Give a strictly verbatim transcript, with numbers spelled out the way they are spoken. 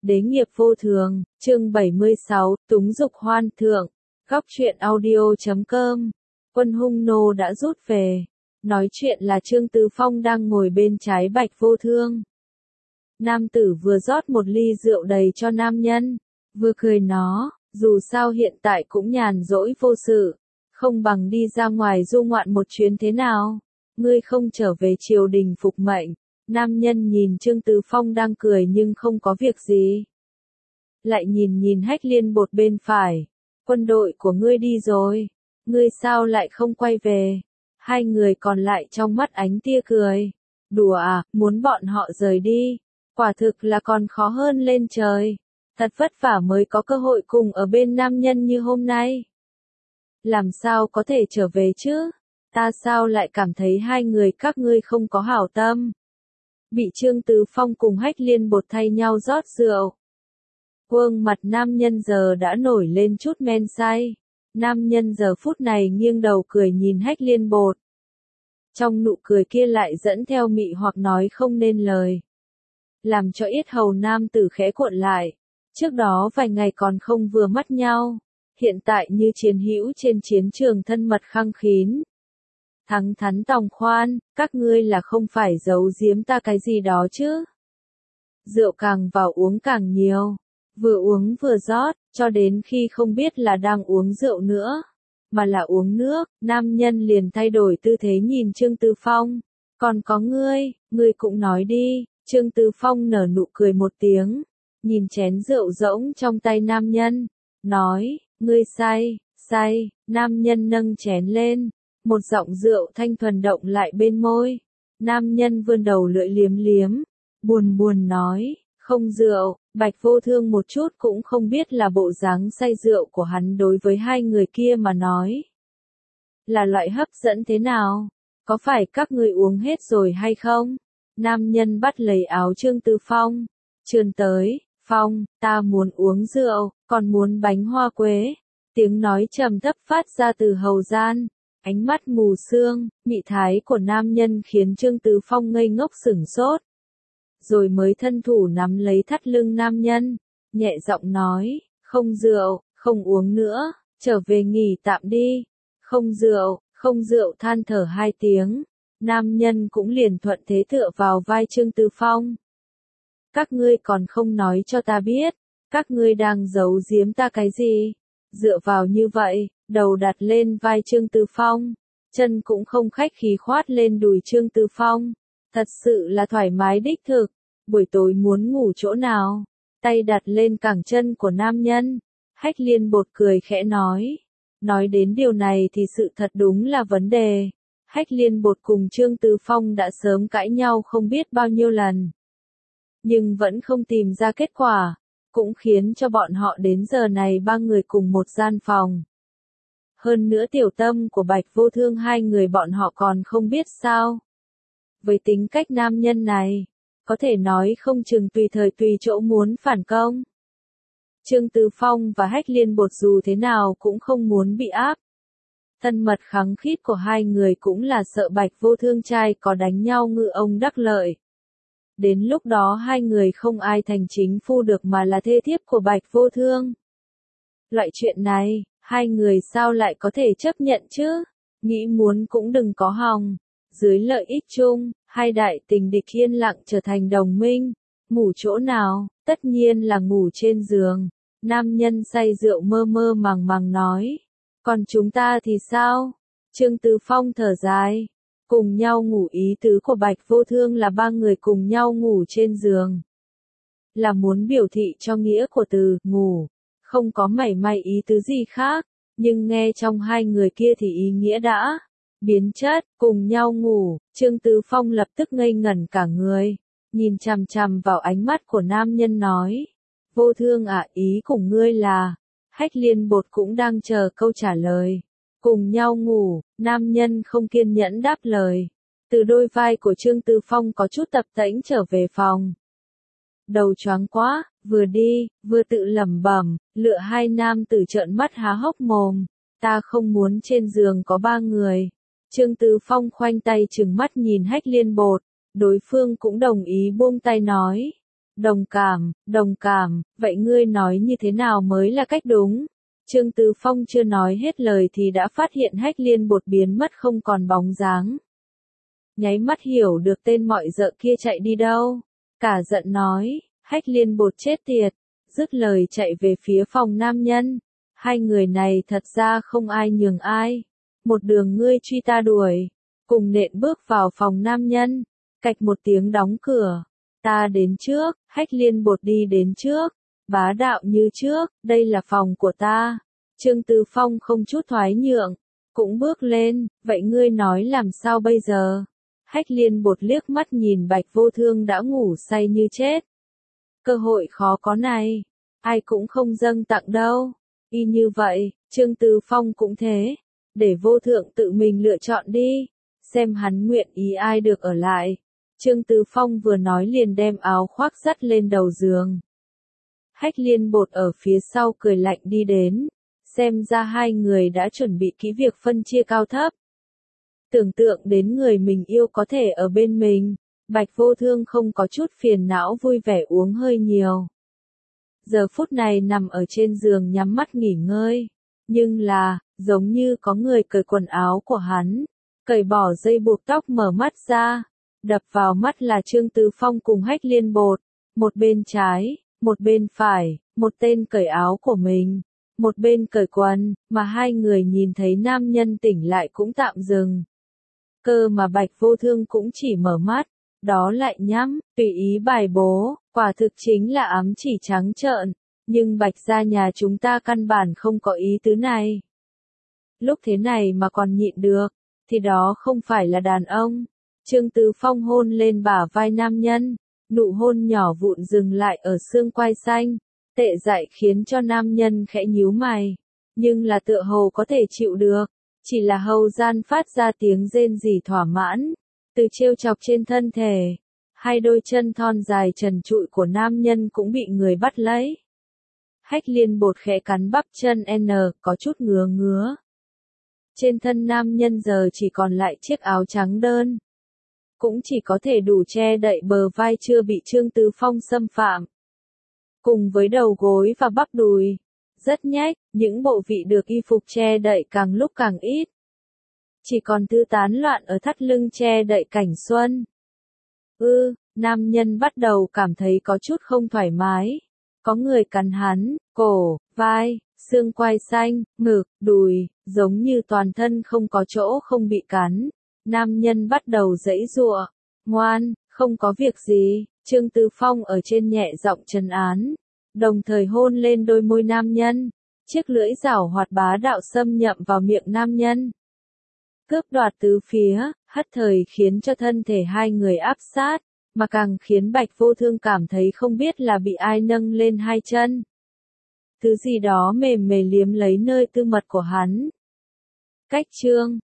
Đế nghiệp vô thường, chương bảy mươi sáu, túng dục hoan thượng, góc truyện audio chấm com. Quân hung nô đã rút về. Nói chuyện là Trương Tứ Phong đang ngồi bên trái Bạch Vô Thương. Nam tử vừa rót một ly rượu đầy cho nam nhân, vừa cười nó, dù sao hiện tại cũng nhàn rỗi vô sự, không bằng đi ra ngoài du ngoạn một chuyến thế nào, ngươi không trở về triều đình phục mệnh. Nam nhân nhìn Trương Tứ Phong đang cười nhưng không có việc gì. Lại nhìn nhìn Hách Liên Bột bên phải. Quân đội của ngươi đi rồi. Ngươi sao lại không quay về? Hai người còn lại trong mắt ánh tia cười. Đùa à, muốn bọn họ rời đi. Quả thực là còn khó hơn lên trời. Thật vất vả mới có cơ hội cùng ở bên nam nhân như hôm nay. Làm sao có thể trở về chứ? Ta sao lại cảm thấy hai người các ngươi không có hảo tâm? Bị Trương Tứ Phong cùng Hách Liên Bột thay nhau rót rượu. Gương mặt nam nhân giờ đã nổi lên chút men say. Nam nhân giờ phút này nghiêng đầu cười nhìn Hách Liên Bột. Trong nụ cười kia lại dẫn theo mị hoặc nói không nên lời. Làm cho yết hầu nam tử khẽ cuộn lại. Trước đó vài ngày còn không vừa mắt nhau. Hiện tại như chiến hữu trên chiến trường thân mật khăng khín. Thắng thắn tòng khoan, các ngươi là không phải giấu giếm ta cái gì đó chứ. Rượu càng vào uống càng nhiều, vừa uống vừa rót, cho đến khi không biết là đang uống rượu nữa, mà là uống nước, nam nhân liền thay đổi tư thế nhìn Trương Tứ Phong. Còn có ngươi, ngươi cũng nói đi. Trương Tứ Phong nở nụ cười một tiếng, nhìn chén rượu rỗng trong tay nam nhân, nói, ngươi say, say, nam nhân nâng chén lên. Một giọng rượu thanh thuần động lại bên môi. Nam nhân vươn đầu lưỡi liếm liếm. Buồn buồn nói, không rượu. Bạch Vô Thương một chút cũng không biết là bộ dáng say rượu của hắn đối với hai người kia mà nói. Là loại hấp dẫn thế nào? Có phải các ngươi uống hết rồi hay không? Nam nhân bắt lấy áo Trương Tứ Phong. Trườn tới, Phong, ta muốn uống rượu, còn muốn bánh hoa quế. Tiếng nói trầm thấp phát ra từ hầu gian. Ánh mắt mù sương, mị thái của nam nhân khiến Trương Tứ Phong ngây ngốc sửng sốt. Rồi mới thân thủ nắm lấy thắt lưng nam nhân, nhẹ giọng nói, không rượu, không uống nữa, trở về nghỉ tạm đi. Không rượu, không rượu than thở hai tiếng, nam nhân cũng liền thuận thế tựa vào vai Trương Tứ Phong. Các ngươi còn không nói cho ta biết, các ngươi đang giấu giếm ta cái gì? Dựa vào như vậy. Đầu đặt lên vai Trương Tứ Phong, chân cũng không khách khí khoát lên đùi Trương Tứ Phong, thật sự là thoải mái đích thực. Buổi tối muốn ngủ chỗ nào? Tay đặt lên cẳng chân của nam nhân. Hách Liên Bột cười khẽ nói. Nói đến điều này thì sự thật đúng là vấn đề. Hách Liên Bột cùng Trương Tứ Phong đã sớm cãi nhau không biết bao nhiêu lần, nhưng vẫn không tìm ra kết quả, cũng khiến cho bọn họ đến giờ này ba người cùng một gian phòng. Hơn nữa tiểu tâm của Bạch Vô Thương hai người bọn họ còn không biết sao. Với tính cách nam nhân này, có thể nói không chừng tùy thời tùy chỗ muốn phản công. Trương Tứ Phong và Hách Liên Bột dù thế nào cũng không muốn bị áp. Thân mật khăng khít của hai người cũng là sợ Bạch Vô Thương trai có đánh nhau ngư ông đắc lợi. Đến lúc đó hai người không ai thành chính phu được mà là thê thiếp của Bạch Vô Thương. Loại chuyện này, hai người sao lại có thể chấp nhận chứ? Nghĩ muốn cũng đừng có hòng. Dưới lợi ích chung, hai đại tình địch yên lặng trở thành đồng minh. Ngủ chỗ nào? Tất nhiên là ngủ trên giường. Nam nhân say rượu mơ mơ màng màng nói. Còn chúng ta thì sao? Trương Tứ Phong thở dài. Cùng nhau ngủ ý tứ của Bạch Vô Thương là ba người cùng nhau ngủ trên giường. Là muốn biểu thị cho nghĩa của từ ngủ. Không có mảy may ý tứ gì khác, nhưng nghe trong hai người kia thì ý nghĩa đã biến chất. Cùng nhau ngủ. Trương Tứ Phong lập tức ngây ngẩn cả người, nhìn chằm chằm vào ánh mắt của nam nhân nói. Vô Thương ạ, ý cùng ngươi là? Hách Liên Bột cũng đang chờ câu trả lời. Cùng nhau ngủ, nam nhân không kiên nhẫn đáp lời. Từ đôi vai của Trương Tứ Phong có chút tập tễnh trở về phòng. Đầu choáng quá, vừa đi, vừa tự lẩm bẩm, lựa hai nam tử trợn mắt há hốc mồm. Ta không muốn trên giường có ba người. Trương Tứ Phong khoanh tay trừng mắt nhìn Hách Liên Bột. Đối phương cũng đồng ý buông tay nói. Đồng cảm, đồng cảm, vậy ngươi nói như thế nào mới là cách đúng? Trương Tứ Phong chưa nói hết lời thì đã phát hiện Hách Liên Bột biến mất không còn bóng dáng. Nháy mắt hiểu được tên mọi dợ kia chạy đi đâu. Cả giận nói, Hách Liên Bột chết tiệt, dứt lời chạy về phía phòng nam nhân. Hai người này thật ra không ai nhường ai. Một đường ngươi truy ta đuổi, cùng nện bước vào phòng nam nhân, cạch một tiếng đóng cửa. Ta đến trước, Hách Liên Bột đi đến trước, bá đạo như trước, đây là phòng của ta. Trương Tứ Phong không chút thoái nhượng, cũng bước lên, vậy ngươi nói làm sao bây giờ? Hách Liên Bột liếc mắt nhìn Bạch Vô Thương đã ngủ say như chết. Cơ hội khó có này, ai cũng không dâng tặng đâu. Y như vậy, Trương Tứ Phong cũng thế, để Vô Thượng tự mình lựa chọn đi, xem hắn nguyện ý ai được ở lại. Trương Tứ Phong vừa nói liền đem áo khoác dắt lên đầu giường. Hách Liên Bột ở phía sau cười lạnh đi đến, xem ra hai người đã chuẩn bị kỹ việc phân chia cao thấp. Tưởng tượng đến người mình yêu có thể ở bên mình, Bạch Vô Thương không có chút phiền não vui vẻ uống hơi nhiều. Giờ phút này nằm ở trên giường nhắm mắt nghỉ ngơi, nhưng là, giống như có người cởi quần áo của hắn, cởi bỏ dây buộc tóc mở mắt ra, đập vào mắt là Trương Tứ Phong cùng Hách Liên Bột, một bên trái, một bên phải, một tên cởi áo của mình, một bên cởi quần, mà hai người nhìn thấy nam nhân tỉnh lại cũng tạm dừng. Cơ mà Bạch Vô Thương cũng chỉ mở mắt, đó lại nhắm, tùy ý bài bố, quả thực chính là ám chỉ trắng trợn, nhưng Bạch gia nhà chúng ta căn bản không có ý tứ này. Lúc thế này mà còn nhịn được, thì đó không phải là đàn ông. Trương Tứ Phong hôn lên bả vai nam nhân, nụ hôn nhỏ vụn dừng lại ở xương quai xanh, tệ dại khiến cho nam nhân khẽ nhíu mày, nhưng là tựa hồ có thể chịu được, chỉ là hầu gian phát ra tiếng rên rỉ thỏa mãn, từ trêu chọc trên thân thể, hai đôi chân thon dài trần trụi của nam nhân cũng bị người bắt lấy. Hách Liên Bột khẽ cắn bắp chân N, có chút ngứa ngứa. Trên thân nam nhân giờ chỉ còn lại chiếc áo trắng đơn, cũng chỉ có thể đủ che đậy bờ vai chưa bị Trương Tứ Phong xâm phạm. Cùng với đầu gối và bắp đùi, rất nhách, những bộ vị được y phục che đậy càng lúc càng ít. Chỉ còn tư tán loạn ở thắt lưng che đậy cảnh xuân. Ư, ừ, nam nhân bắt đầu cảm thấy có chút không thoải mái. Có người cắn hắn, cổ, vai, xương quai xanh, ngực, đùi, giống như toàn thân không có chỗ không bị cắn. Nam nhân bắt đầu giãy giụa. Ngoan, không có việc gì, Trương Tứ Phong ở trên nhẹ giọng trấn an, đồng thời hôn lên đôi môi nam nhân. Chiếc lưỡi giảo hoạt bá đạo xâm nhậm vào miệng nam nhân, cướp đoạt tứ phía, hất thời khiến cho thân thể hai người áp sát, mà càng khiến Bạch Vô Thương cảm thấy không biết là bị ai nâng lên hai chân. Thứ gì đó mềm mềm liếm lấy nơi tư mật của hắn. Cách chương